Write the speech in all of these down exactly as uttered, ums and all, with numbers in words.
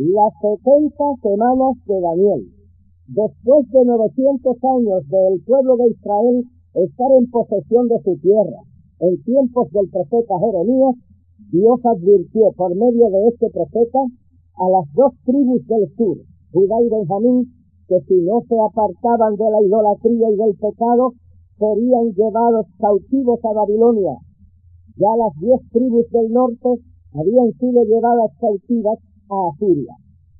Las setenta semanas de Daniel. Después de novecientos años del pueblo de Israel estar en posesión de su tierra, en tiempos del profeta Jeremías, Dios advirtió por medio de este profeta a las dos tribus del sur, Judá y Benjamín, que si no se apartaban de la idolatría y del pecado, serían llevados cautivos a Babilonia. Ya las diez tribus del norte habían sido llevadas cautivas a Asiria.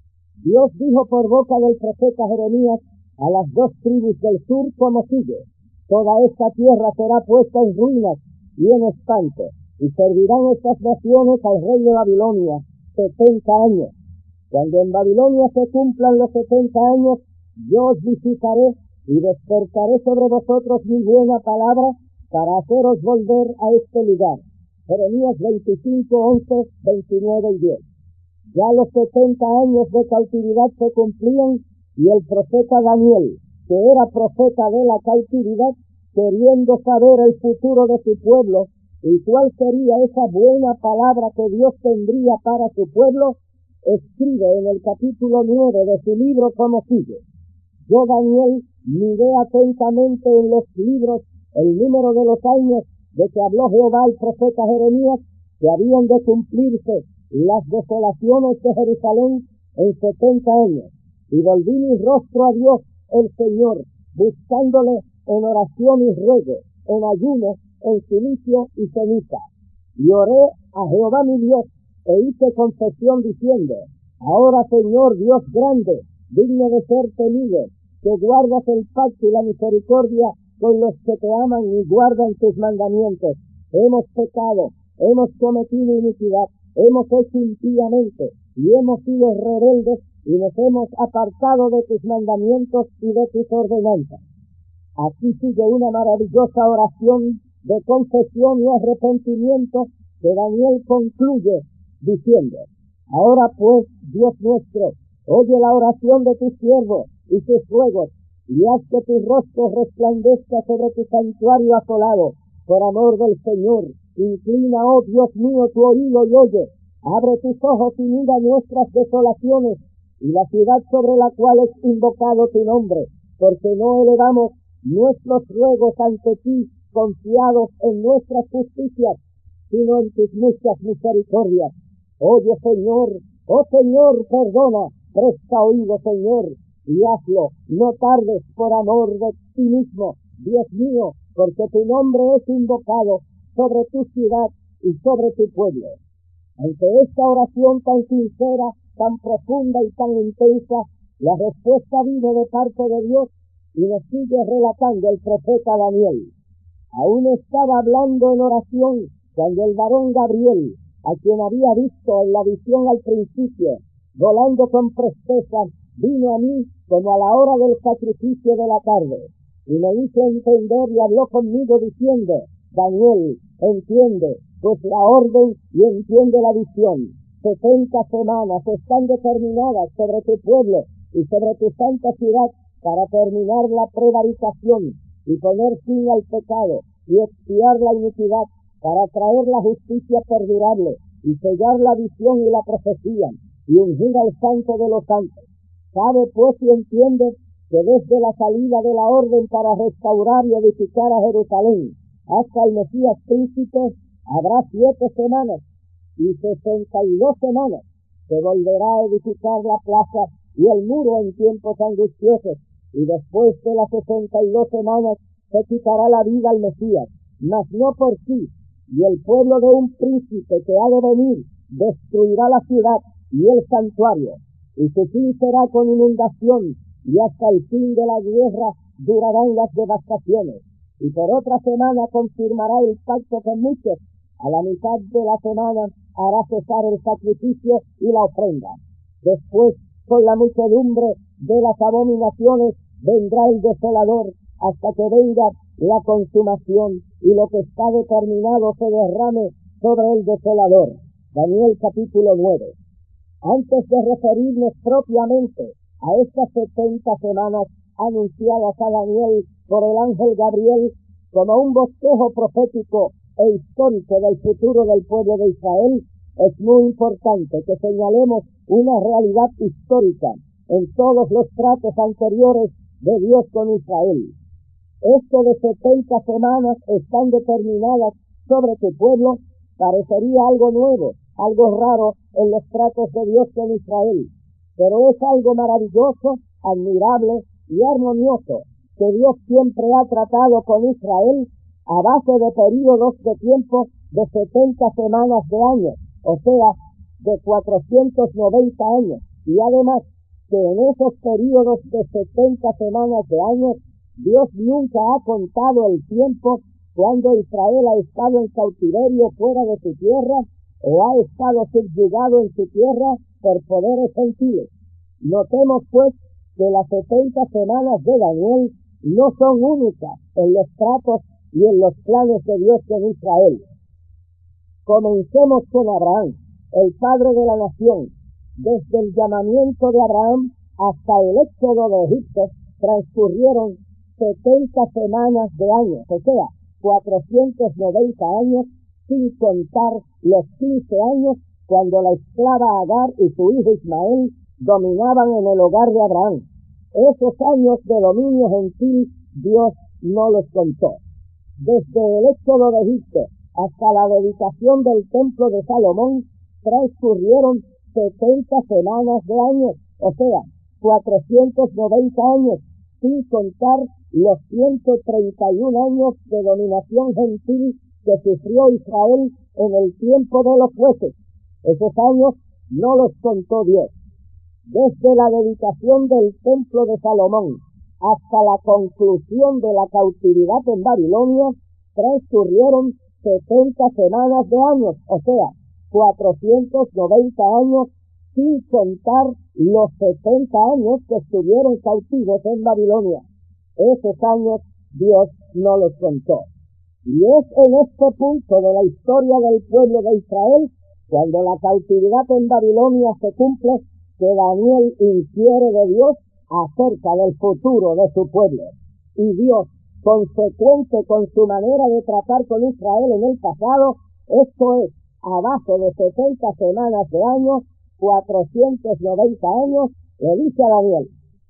Dios dijo por boca del profeta Jeremías a las dos tribus del sur como sigue: toda esta tierra será puesta en ruinas y en espanto, y servirán estas naciones al rey de Babilonia setenta años. Cuando en Babilonia se cumplan los setenta años, yo os visitaré y despertaré sobre vosotros mi buena palabra para haceros volver a este lugar. Jeremías veinticinco, once, veintinueve y diez. Ya los setenta años de cautividad se cumplían, y el profeta Daniel, que era profeta de la cautividad, queriendo saber el futuro de su pueblo y cuál sería esa buena palabra que Dios tendría para su pueblo, escribe en el capítulo nueve de su libro como sigue: yo, Daniel, miré atentamente en los libros el número de los años de que habló Jehová al profeta Jeremías, que habían de cumplirse las desolaciones de Jerusalén en setenta años, y volví mi rostro a Dios el Señor, buscándole en oración y ruego, en ayuno, en silicio y ceniza. Y oré a Jehová mi Dios, e hice confesión diciendo: ahora, Señor Dios grande, digno de ser temido, que guardas el pacto y la misericordia con los que te aman y guardan tus mandamientos. Hemos pecado, hemos cometido iniquidad, hemos hecho impíamente, y hemos sido rebeldes, y nos hemos apartado de tus mandamientos y de tus ordenanzas. Aquí sigue una maravillosa oración de confesión y arrepentimiento que Daniel concluye diciendo: ahora pues, Dios nuestro, oye la oración de tus siervos y tus ruegos, y haz que tu rostro resplandezca sobre tu santuario asolado, por amor del Señor. Inclina, oh Dios mío, tu oído y oye, abre tus ojos y mira nuestras desolaciones, y la ciudad sobre la cual es invocado tu nombre, porque no elevamos nuestros ruegos ante ti, confiados en nuestras justicias, sino en tus muchas misericordias. Oye, Señor, oh Señor, perdona, presta oído, Señor, y hazlo, no tardes, por amor de ti mismo, Dios mío, porque tu nombre es invocado sobre tu ciudad y sobre tu pueblo. Ante esta oración tan sincera, tan profunda y tan intensa, la respuesta vino de parte de Dios, y nos sigue relatando el profeta Daniel. Aún estaba hablando en oración cuando el varón Gabriel, a quien había visto en la visión al principio, volando con presteza, vino a mí como a la hora del sacrificio de la tarde, y me hizo entender y habló conmigo diciendo: Daniel, entiende, pues la orden y entiende la visión. Setenta semanas están determinadas sobre tu pueblo y sobre tu santa ciudad para terminar la prevaricación y poner fin al pecado y expiar la iniquidad, para traer la justicia perdurable y sellar la visión y la profecía y ungir al santo de los santos. Sabe pues y entiende que desde la salida de la orden para restaurar y edificar a Jerusalén hasta el Mesías príncipe habrá siete semanas, y sesenta y dos semanas se volverá a edificar la plaza y el muro en tiempos angustiosos, y después de las sesenta y dos semanas se quitará la vida al Mesías, mas no por sí, y el pueblo de un príncipe que ha de venir destruirá la ciudad y el santuario, y su fin será con inundación, y hasta el fin de la guerra durarán las devastaciones. Y por otra semana confirmará el pacto con muchos, a la mitad de la semana hará cesar el sacrificio y la ofrenda. Después, con la muchedumbre de las abominaciones, vendrá el desolador, hasta que venga la consumación y lo que está determinado se derrame sobre el desolador. Daniel capítulo nueve. Antes de referirnos propiamente a estas setenta semanas anunciadas a Daniel por el ángel Gabriel como un bosquejo profético e histórico del futuro del pueblo de Israel, es muy importante que señalemos una realidad histórica en todos los tratos anteriores de Dios con Israel. Esto de setenta semanas están determinadas sobre tu pueblo parecería algo nuevo, algo raro en los tratos de Dios con Israel, pero es algo maravilloso, admirable y armonioso que Dios siempre ha tratado con Israel a base de períodos de tiempo de setenta semanas de años, o sea, de cuatrocientos noventa años, y además que en esos períodos de setenta semanas de años, Dios nunca ha contado el tiempo cuando Israel ha estado en cautiverio fuera de su tierra o ha estado subyugado en su tierra por poderes gentiles. Notemos pues que las setenta semanas de Daniel no son únicas en los tratos y en los planes de Dios con Israel. Comencemos con Abraham, el padre de la nación. Desde el llamamiento de Abraham hasta el éxodo de Egipto transcurrieron setenta semanas de años, o sea, cuatrocientos noventa años, sin contar los quince años cuando la esclava Agar y su hijo Ismael dominaban en el hogar de Abraham. Esos años de dominio gentil Dios no los contó. Desde el éxodo de Egipto hasta la dedicación del templo de Salomón transcurrieron setenta semanas de años, o sea, cuatrocientos noventa años, sin contar los ciento treinta y un años de dominación gentil que sufrió Israel en el tiempo de los jueces. Esos años no los contó Dios. Desde la dedicación del templo de Salomón hasta la conclusión de la cautividad en Babilonia, transcurrieron setenta semanas de años, o sea, cuatrocientos noventa años, sin contar los setenta años que estuvieron cautivos en Babilonia. Esos años Dios no los contó. Y es en este punto de la historia del pueblo de Israel, cuando la cautividad en Babilonia se cumple, que Daniel inquiere de Dios acerca del futuro de su pueblo. Y Dios, consecuente con su manera de tratar con Israel en el pasado, esto es, abajo de setenta semanas de años, cuatrocientos noventa años, le dice a Daniel: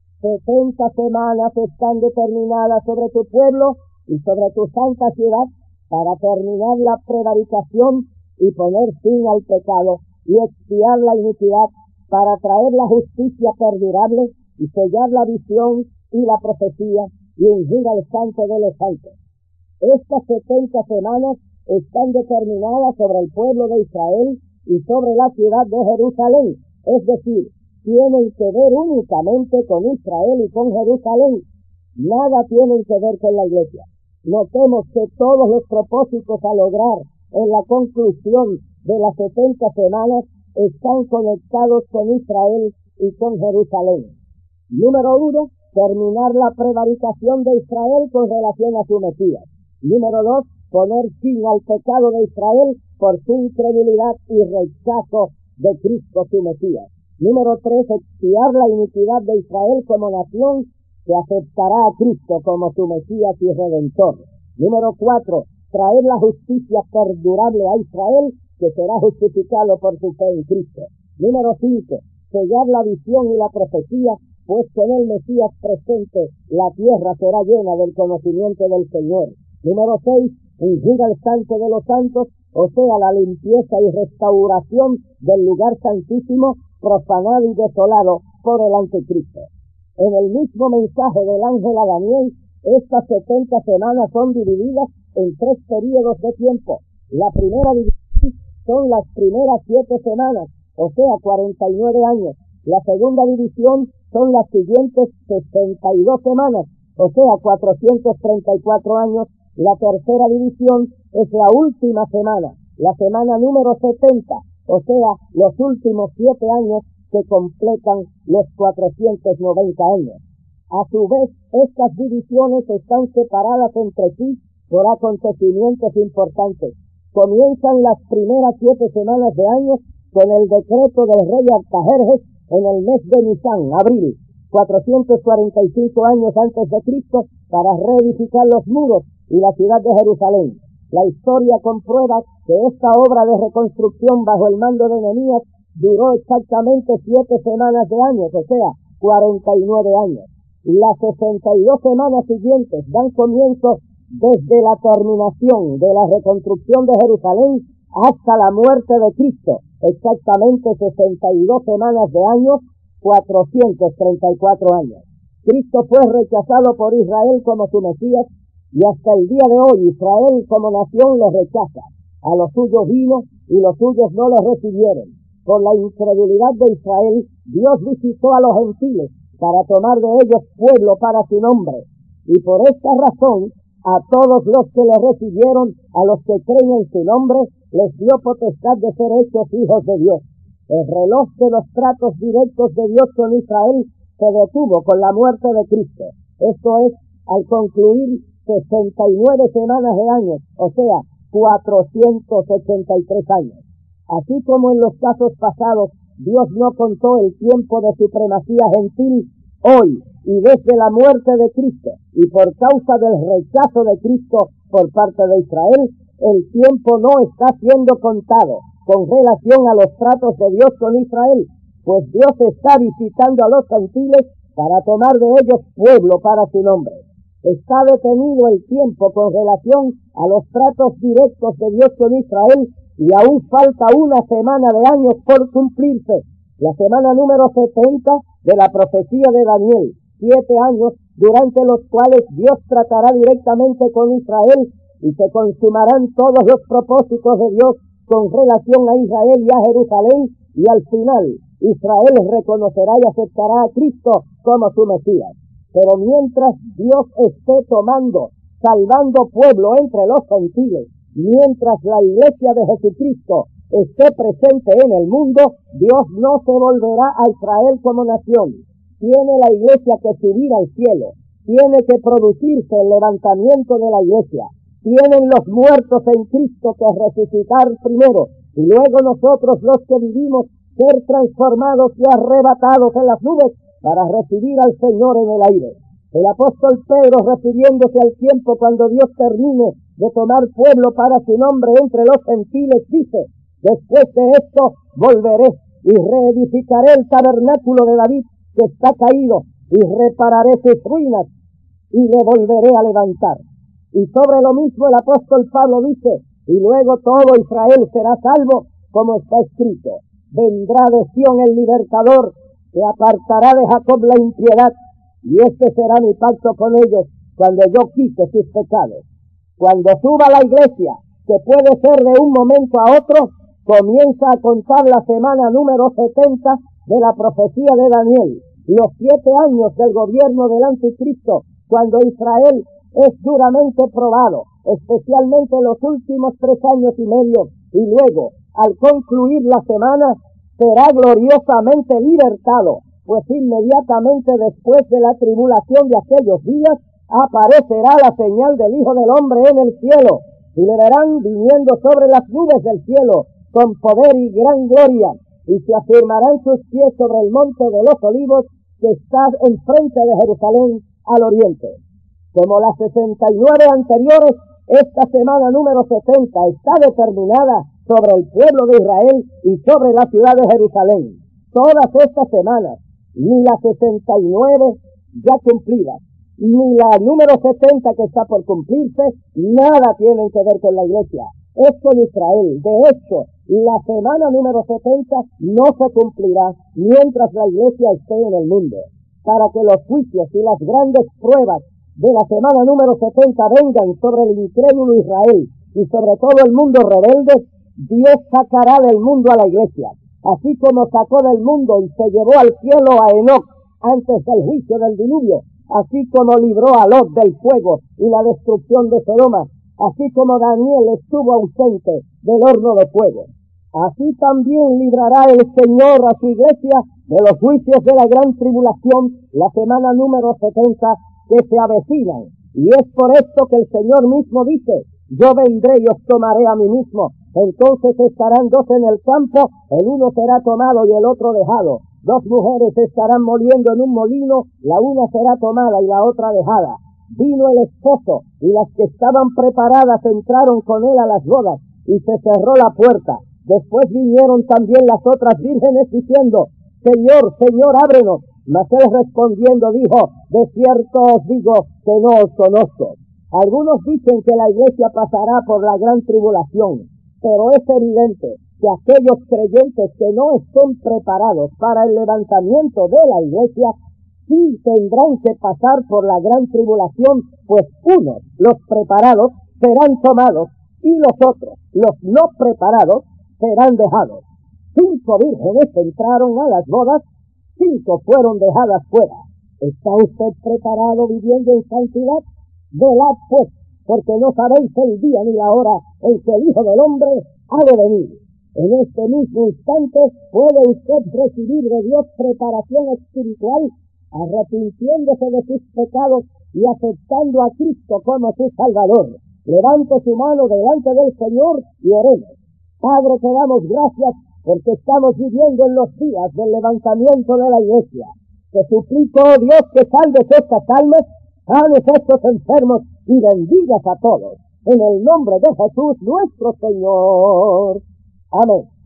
setenta semanas están determinadas sobre tu pueblo y sobre tu santa ciudad para terminar la prevaricación y poner fin al pecado y expiar la iniquidad, para traer la justicia perdurable y sellar la visión y la profecía y ungir al santo de los santos. Estas setenta semanas están determinadas sobre el pueblo de Israel y sobre la ciudad de Jerusalén, es decir, tienen que ver únicamente con Israel y con Jerusalén. Nada tienen que ver con la iglesia. Notemos que todos los propósitos a lograr en la conclusión de las setenta semanas están conectados con Israel y con Jerusalén. Número uno, terminar la prevaricación de Israel con relación a su Mesías. Número dos, poner fin al pecado de Israel por su incredulidad y rechazo de Cristo su Mesías. Número tres, expiar la iniquidad de Israel como nación que aceptará a Cristo como su Mesías y Redentor. Número cuatro, traer la justicia perdurable a Israel, que será justificado por su fe en Cristo. Número cinco, sellar la visión y la profecía, pues con el Mesías presente la tierra será llena del conocimiento del Señor. Número seis, ungir al santo de los santos, o sea, la limpieza y restauración del lugar santísimo, profanado y desolado por el anticristo. En el mismo mensaje del ángel a Daniel, estas setenta semanas son divididas en tres períodos de tiempo. La primera división son las primeras siete semanas, o sea, cuarenta y nueve años. La segunda división son las siguientes sesenta y dos semanas, o sea, cuatrocientos treinta y cuatro años. La tercera división es la última semana, la semana número setenta, o sea, los últimos siete años que completan los cuatrocientos noventa años. A su vez, estas divisiones están separadas entre sí por acontecimientos importantes. Comienzan las primeras siete semanas de años con el decreto del rey Artajerjes en el mes de Nisán, abril, cuatrocientos cuarenta y cinco años antes de Cristo, para reedificar los muros y la ciudad de Jerusalén. La historia comprueba que esta obra de reconstrucción bajo el mando de Nehemías duró exactamente siete semanas de años, o sea, cuarenta y nueve años. Las sesenta y dos semanas siguientes dan comienzo desde la terminación de la reconstrucción de Jerusalén hasta la muerte de Cristo, exactamente sesenta y dos semanas de años, cuatrocientos treinta y cuatro años. Cristo fue rechazado por Israel como su Mesías, y hasta el día de hoy Israel como nación le rechaza. A los suyos vino y los suyos no le recibieron. Por la incredulidad de Israel, Dios visitó a los gentiles para tomar de ellos pueblo para su nombre. Y por esta razón, a todos los que le recibieron, a los que creen en su nombre, les dio potestad de ser hechos hijos de Dios. El reloj de los tratos directos de Dios con Israel se detuvo con la muerte de Cristo. Esto es, al concluir sesenta y nueve semanas de años, o sea, cuatrocientos ochenta y tres años. Así como en los casos pasados, Dios no contó el tiempo de supremacía gentil, hoy y desde la muerte de Cristo, y por causa del rechazo de Cristo por parte de Israel, el tiempo no está siendo contado con relación a los tratos de Dios con Israel, pues Dios está visitando a los gentiles para tomar de ellos pueblo para su nombre. Está detenido el tiempo con relación a los tratos directos de Dios con Israel, y aún falta una semana de años por cumplirse, la semana número setenta de la profecía de Daniel, siete años durante los cuales Dios tratará directamente con Israel y se consumarán todos los propósitos de Dios con relación a Israel y a Jerusalén, y al final Israel reconocerá y aceptará a Cristo como su Mesías. Pero mientras Dios esté tomando, salvando pueblo entre los gentiles, mientras la iglesia de Jesucristo esté presente en el mundo, Dios no se volverá a Israel como nación. Tiene la iglesia que subir al cielo, tiene que producirse el levantamiento de la iglesia, tienen los muertos en Cristo que resucitar primero, y luego nosotros los que vivimos ser transformados y arrebatados en las nubes para recibir al Señor en el aire. El apóstol Pedro, refiriéndose al tiempo cuando Dios termine de tomar pueblo para su nombre entre los gentiles, dice: después de esto volveré y reedificaré el tabernáculo de David que está caído, y repararé sus ruinas y le volveré a levantar. Y sobre lo mismo el apóstol Pablo dice: y luego todo Israel será salvo, como está escrito: vendrá de Sión el libertador, que apartará de Jacob la impiedad, y este será mi pacto con ellos cuando yo quite sus pecados. Cuando suba la iglesia, que puede ser de un momento a otro, comienza a contar la semana número setenta de la profecía de Daniel, los siete años del gobierno del anticristo, cuando Israel es duramente probado, especialmente los últimos tres años y medio, y luego, al concluir la semana, será gloriosamente libertado, pues inmediatamente después de la tribulación de aquellos días, aparecerá la señal del Hijo del Hombre en el cielo, y le verán viniendo sobre las nubes del cielo, con poder y gran gloria, y se afirmarán sus pies sobre el monte de los olivos, que está enfrente de Jerusalén al oriente. Como las sesenta y nueve anteriores, esta semana número setenta está determinada sobre el pueblo de Israel y sobre la ciudad de Jerusalén. Todas estas semanas, ni la sesenta y nueve ya cumplidas, ni la número setenta que está por cumplirse, nada tienen que ver con la iglesia. Es con Israel. De hecho, la semana número setenta no se cumplirá mientras la iglesia esté en el mundo. Para que los juicios y las grandes pruebas de la semana número setenta vengan sobre el incrédulo Israel y sobre todo el mundo rebelde, Dios sacará del mundo a la iglesia, así como sacó del mundo y se llevó al cielo a Enoc antes del juicio del diluvio, así como libró a Lot del fuego y la destrucción de Sodoma, así como Daniel estuvo ausente del horno de fuego. Así también librará el Señor a su iglesia de los juicios de la gran tribulación, la semana número setenta, que se avecinan. Y es por esto que el Señor mismo dice: yo vendré y os tomaré a mí mismo. Entonces estarán dos en el campo, el uno será tomado y el otro dejado. Dos mujeres estarán moliendo en un molino, la una será tomada y la otra dejada. vino el esposo, y las que estaban preparadas entraron con él a las bodas, y se cerró la puerta. Después vinieron también las otras vírgenes diciendo: Señor, Señor, ábrenos. Mas él respondiendo dijo: de cierto os digo que no os conozco. Algunos dicen que la iglesia pasará por la gran tribulación, pero es evidente que aquellos creyentes que no estén preparados para el levantamiento de la iglesia, sí tendrán que pasar por la gran tribulación, pues unos, los preparados, serán tomados, y los otros, los no preparados, serán dejados. Cinco vírgenes entraron a las bodas, cinco fueron dejadas fuera. ¿Está usted preparado viviendo en santidad? Velad pues, porque no sabéis el día ni la hora en que el Hijo del Hombre ha de venir. En este mismo instante puede usted recibir de Dios preparación espiritual, arrepintiéndose de sus pecados y aceptando a Cristo como su Salvador. Levante su mano delante del Señor y oremos. Padre, te damos gracias porque estamos viviendo en los días del levantamiento de la iglesia. Te suplico, oh Dios, que salves estas almas, sanes estos enfermos y bendigas a todos. En el nombre de Jesús nuestro Señor. Amén.